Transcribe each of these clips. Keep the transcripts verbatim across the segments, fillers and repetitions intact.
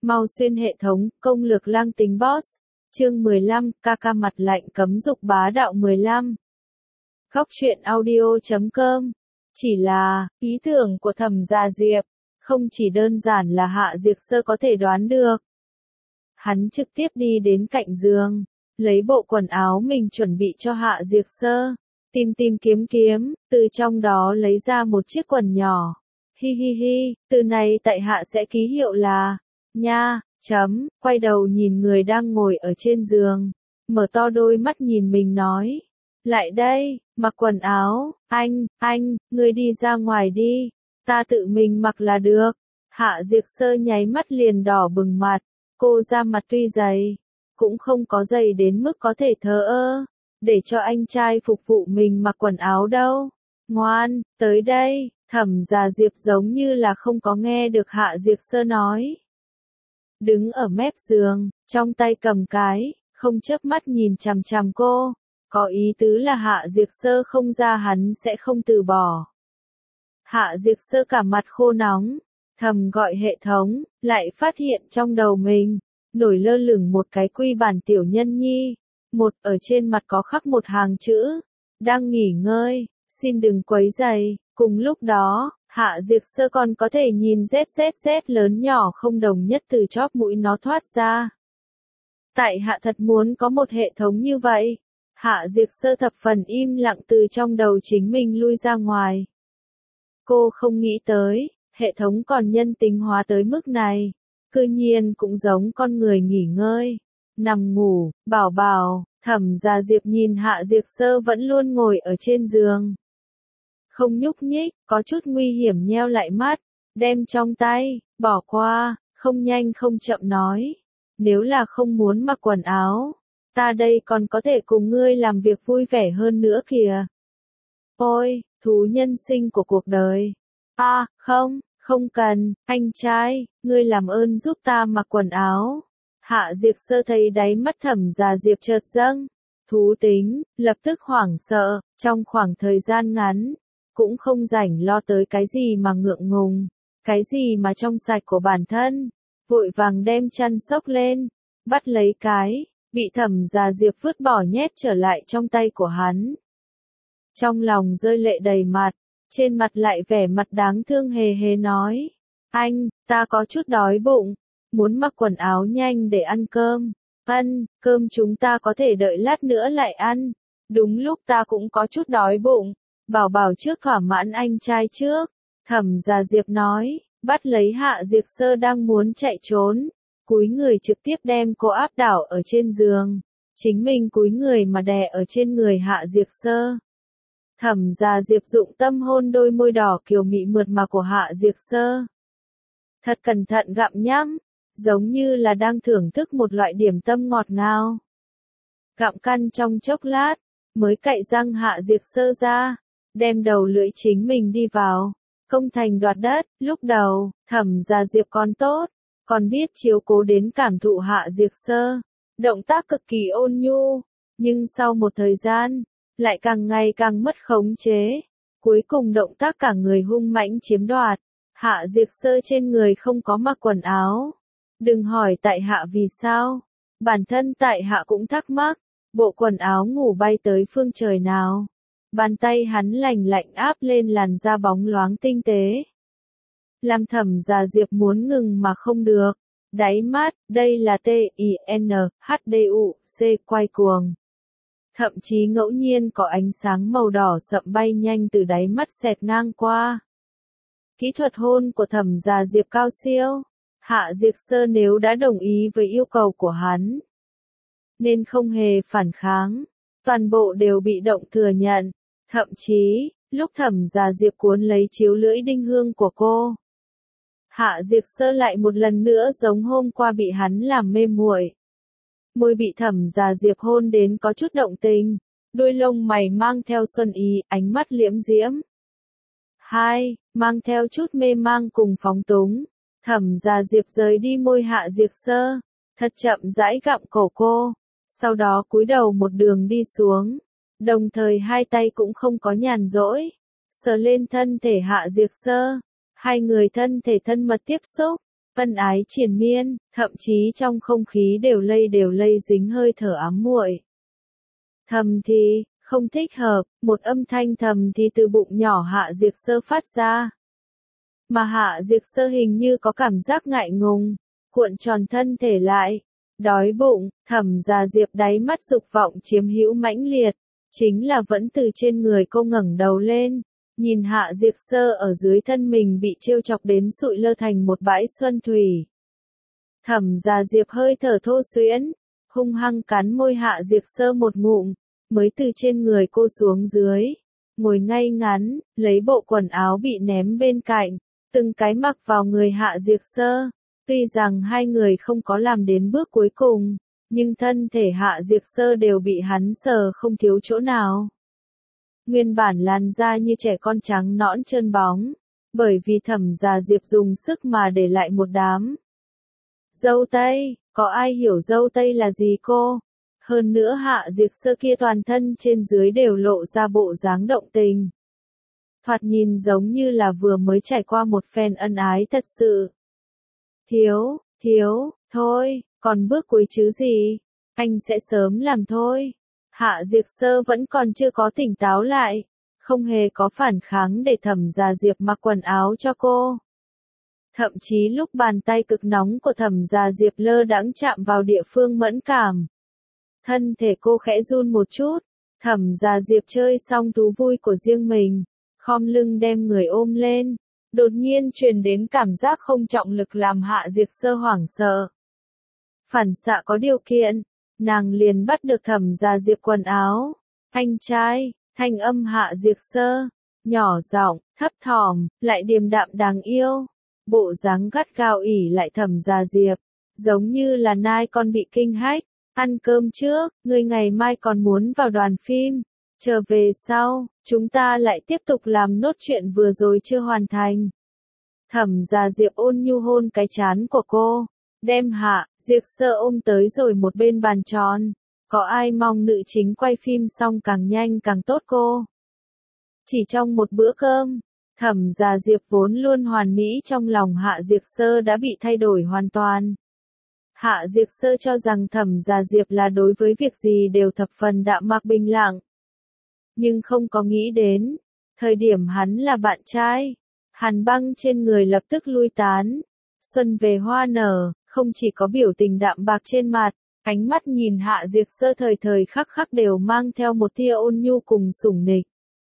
Mau xuyên hệ thống, công lược lang tính boss. Chương mười lăm, ca ca mặt lạnh cấm dục bá đạo mười lăm. Góc truyện audio chấm com. Chỉ là, ý tưởng của Thẩm Gia Diệp, không chỉ đơn giản là Hạ Diệt Sơ có thể đoán được. Hắn trực tiếp đi đến cạnh giường, lấy bộ quần áo mình chuẩn bị cho Hạ Diệt Sơ, tìm tìm kiếm kiếm, từ trong đó lấy ra một chiếc quần nhỏ. Hi hi hi, từ này tại hạ sẽ ký hiệu là, nha, chấm, quay đầu nhìn người đang ngồi ở trên giường, mở to đôi mắt nhìn mình nói, lại đây, mặc quần áo, anh, anh, ngươi đi ra ngoài đi, ta tự mình mặc là được. Hạ Diệt Sơ nháy mắt liền đỏ bừng mặt, cô ra mặt tuy dày, cũng không có dày đến mức có thể thờ ơ, để cho anh trai phục vụ mình mặc quần áo đâu. Ngoan, tới đây. Thẩm Gia Diệp giống như là không có nghe được Hạ Diệt Sơ nói. Đứng ở mép giường, trong tay cầm cái, không chớp mắt nhìn chằm chằm cô, có ý tứ là Hạ Diệt Sơ không ra hắn sẽ không từ bỏ. Hạ Diệt Sơ cả mặt khô nóng, thầm gọi hệ thống, lại phát hiện trong đầu mình, nổi lơ lửng một cái quy bản tiểu nhân nhi, một ở trên mặt có khắc một hàng chữ, đang nghỉ ngơi, xin đừng quấy rầy. Cùng lúc đó, Hạ Diệt Sơ còn có thể nhìn Z Z Z lớn nhỏ không đồng nhất từ chóp mũi nó thoát ra. Tại hạ thật muốn có một hệ thống như vậy. Hạ Diệt Sơ thập phần im lặng từ trong đầu chính mình lui ra ngoài. Cô không nghĩ tới, hệ thống còn nhân tính hóa tới mức này. Cư nhiên cũng giống con người nghỉ ngơi, nằm ngủ, bảo bảo. Thẩm Gia Diệp nhìn Hạ Diệt Sơ vẫn luôn ngồi ở trên giường. Không nhúc nhích, có chút nguy hiểm nheo lại mắt, đem trong tay, bỏ qua, không nhanh không chậm nói. Nếu là không muốn mặc quần áo, ta đây còn có thể cùng ngươi làm việc vui vẻ hơn nữa kìa. Ôi, thú nhân sinh của cuộc đời. À, không, không cần, anh trai, ngươi làm ơn giúp ta mặc quần áo. Hạ Diệt Sơ thấy đáy mắt Thẩm Gia Diệp chợt dâng, thú tính, lập tức hoảng sợ, trong khoảng thời gian ngắn. Cũng không rảnh lo tới cái gì mà ngượng ngùng, cái gì mà trong sạch của bản thân, vội vàng đem chăn xốc lên, bắt lấy cái, bị Thẩm Gia Diệp vứt bỏ nhét trở lại trong tay của hắn. Trong lòng rơi lệ đầy mặt, trên mặt lại vẻ mặt đáng thương hề hề nói, anh, ta có chút đói bụng, muốn mặc quần áo nhanh để ăn cơm, ân, cơm chúng ta có thể đợi lát nữa lại ăn, đúng lúc ta cũng có chút đói bụng. Bảo bảo trước thỏa mãn anh trai trước, Thẩm Gia Diệp nói, bắt lấy Hạ Diệt Sơ đang muốn chạy trốn, cúi người trực tiếp đem cô áp đảo ở trên giường, chính mình cúi người mà đè ở trên người Hạ Diệt Sơ. Thẩm Gia Diệp dụng tâm hôn đôi môi đỏ kiều mị mượt mà của Hạ Diệt Sơ. Thật cẩn thận gặm nhấm, giống như là đang thưởng thức một loại điểm tâm ngọt ngào. Gặm căn trong chốc lát, mới cạy răng Hạ Diệt Sơ ra. Đem đầu lưỡi chính mình đi vào, công thành đoạt đất, lúc đầu, Thẩm Gia Diệp còn tốt, còn biết chiếu cố đến cảm thụ Hạ Diệt Sơ, động tác cực kỳ ôn nhu, nhưng sau một thời gian, lại càng ngày càng mất khống chế, cuối cùng động tác cả người hung mãnh chiếm đoạt, Hạ Diệt Sơ trên người không có mặc quần áo, đừng hỏi tại hạ vì sao, bản thân tại hạ cũng thắc mắc, bộ quần áo ngủ bay tới phương trời nào. Bàn tay hắn lành lạnh áp lên làn da bóng loáng tinh tế. Làm Thẩm Gia Diệp muốn ngừng mà không được. Đáy mắt, đây là T I N H D U C quay cuồng. Thậm chí ngẫu nhiên có ánh sáng màu đỏ sậm bay nhanh từ đáy mắt xẹt ngang qua. Kỹ thuật hôn của Thẩm Gia Diệp cao siêu. Hạ Diệt Sơ nếu đã đồng ý với yêu cầu của hắn, nên không hề phản kháng. Toàn bộ đều bị động thừa nhận. Thậm chí, lúc Thẩm Gia Diệp cuốn lấy chiếu lưỡi đinh hương của cô, Hạ Diệt Sơ lại một lần nữa giống hôm qua bị hắn làm mê muội. Môi bị Thẩm Gia Diệp hôn đến có chút động tình, đôi lông mày mang theo xuân ý, ánh mắt liễm diễm. Hai, mang theo chút mê mang cùng phóng túng. Thẩm Gia Diệp rời đi môi Hạ Diệt Sơ, thật chậm rãi gặm cổ cô, sau đó cúi đầu một đường đi xuống. Đồng thời hai tay cũng không có nhàn rỗi, sờ lên thân thể Hạ Diệt Sơ, hai người thân thể thân mật tiếp xúc, ân ái triền miên, thậm chí trong không khí đều lây đều lây dính hơi thở ám muội. Thầm thì, không thích hợp, một âm thanh thầm thì từ bụng nhỏ Hạ Diệt Sơ phát ra. Mà Hạ Diệt Sơ hình như có cảm giác ngại ngùng, cuộn tròn thân thể lại, đói bụng, Thẩm Gia Diệp đáy mắt dục vọng chiếm hữu mãnh liệt, chính là vẫn từ trên người cô ngẩng đầu lên, nhìn Hạ Diệt Sơ ở dưới thân mình bị trêu chọc đến sụi lơ thành một bãi xuân thủy. Thẩm Gia Diệp hơi thở thô xuyễn, hung hăng cắn môi Hạ Diệt Sơ một ngụm, mới từ trên người cô xuống dưới, ngồi ngay ngắn, lấy bộ quần áo bị ném bên cạnh, từng cái mặc vào người Hạ Diệt Sơ. Tuy rằng hai người không có làm đến bước cuối cùng, nhưng thân thể Hạ Diệt Sơ đều bị hắn sờ không thiếu chỗ nào. Nguyên bản làn da như trẻ con trắng nõn trơn bóng, bởi vì Thẩm Gia Diệp dùng sức mà để lại một đám râu tây, có ai hiểu râu tây là gì cô? Hơn nữa Hạ Diệt Sơ kia toàn thân trên dưới đều lộ ra bộ dáng động tình. Thoạt nhìn giống như là vừa mới trải qua một phen ân ái thật sự. Thiếu, thiếu, thôi, còn bước cuối chứ gì, anh sẽ sớm làm thôi. Hạ Diệt Sơ vẫn còn chưa có tỉnh táo lại, không hề có phản kháng để Thẩm Gia Diệp mặc quần áo cho cô. Thậm chí lúc bàn tay cực nóng của Thẩm Gia Diệp lơ đãng chạm vào địa phương mẫn cảm, thân thể cô khẽ run một chút. Thẩm Gia Diệp chơi xong thú vui của riêng mình, khom lưng đem người ôm lên. Đột nhiên truyền đến cảm giác không trọng lực làm Hạ Diệt Sơ hoảng sợ. Phản xạ có điều kiện, nàng liền bắt được Thẩm Gia Diệp quần áo. Anh trai, thanh âm Hạ Diệt Sơ, nhỏ giọng, thấp thỏm, lại điềm đạm đáng yêu. Bộ dáng gắt gao ỉ lại Thẩm Gia Diệp, giống như là nai con bị kinh hách. Ăn cơm trước, ngươi ngày mai còn muốn vào đoàn phim. Trở về sau, chúng ta lại tiếp tục làm nốt chuyện vừa rồi chưa hoàn thành. Thẩm Gia Diệp ôn nhu hôn cái trán của cô, đem Hạ Diệt Sơ ôm tới rồi một bên bàn tròn. Có ai mong nữ chính quay phim xong càng nhanh càng tốt cô? Chỉ trong một bữa cơm, Thẩm Gia Diệp vốn luôn hoàn mỹ trong lòng Hạ Diệt Sơ đã bị thay đổi hoàn toàn. Hạ Diệt Sơ cho rằng Thẩm Gia Diệp là đối với việc gì đều thập phần đạm mạc bình lặng. Nhưng không có nghĩ đến, thời điểm hắn là bạn trai, hàn băng trên người lập tức lui tán. Xuân về hoa nở, không chỉ có biểu tình đạm bạc trên mặt, ánh mắt nhìn Hạ Diệt Sơ thời thời khắc khắc đều mang theo một tia ôn nhu cùng sủng nịch.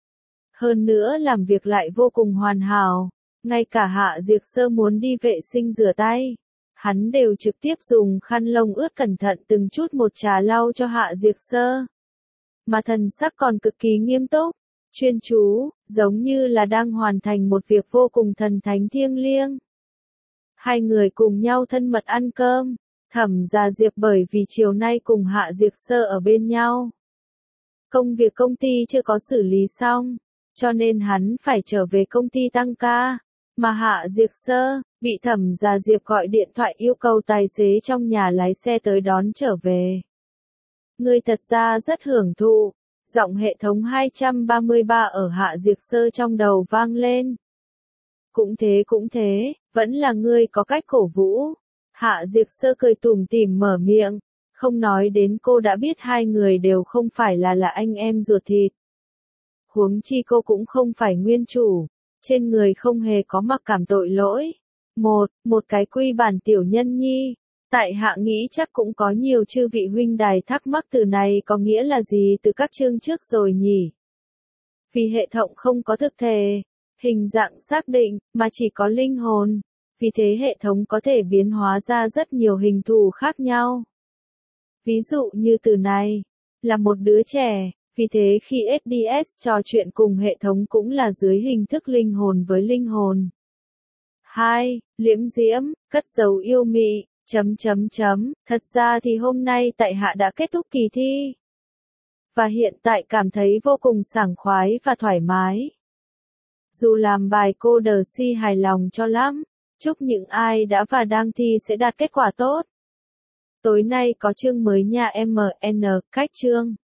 Hơn nữa làm việc lại vô cùng hoàn hảo, ngay cả Hạ Diệt Sơ muốn đi vệ sinh rửa tay, hắn đều trực tiếp dùng khăn lông ướt cẩn thận từng chút một trà lau cho Hạ Diệt Sơ. Mà thần sắc còn cực kỳ nghiêm túc, chuyên chú, giống như là đang hoàn thành một việc vô cùng thần thánh thiêng liêng. Hai người cùng nhau thân mật ăn cơm, Thẩm Gia Diệp bởi vì chiều nay cùng Hạ Diệt Sơ ở bên nhau. Công việc công ty chưa có xử lý xong, cho nên hắn phải trở về công ty tăng ca, mà Hạ Diệt Sơ bị Thẩm Gia Diệp gọi điện thoại yêu cầu tài xế trong nhà lái xe tới đón trở về. Ngươi thật ra rất hưởng thụ, giọng hệ thống hai ba ba ở Hạ Diệt Sơ trong đầu vang lên. Cũng thế cũng thế, vẫn là ngươi có cách cổ vũ. Hạ Diệt Sơ cười tủm tỉm mở miệng, không nói đến cô đã biết hai người đều không phải là là anh em ruột thịt. Huống chi cô cũng không phải nguyên chủ, trên người không hề có mặc cảm tội lỗi. Một, một cái quy bản tiểu nhân nhi. Tại hạ nghĩ chắc cũng có nhiều chư vị huynh đài thắc mắc từ này có nghĩa là gì từ các chương trước rồi nhỉ? Vì hệ thống không có thực thể, hình dạng xác định, mà chỉ có linh hồn. Vì thế hệ thống có thể biến hóa ra rất nhiều hình thù khác nhau. Ví dụ như từ này, là một đứa trẻ, vì thế khi ét đê ét trò chuyện cùng hệ thống cũng là dưới hình thức linh hồn với linh hồn. Hai, liễm diễm, cất giấu yêu mị. Chấm chấm chấm, thật ra thì hôm nay tại hạ đã kết thúc kỳ thi. Và hiện tại cảm thấy vô cùng sảng khoái và thoải mái. Dù làm bài cô đờ si hài lòng cho lắm, chúc những ai đã và đang thi sẽ đạt kết quả tốt. Tối nay có chương mới nha em en, cách chương.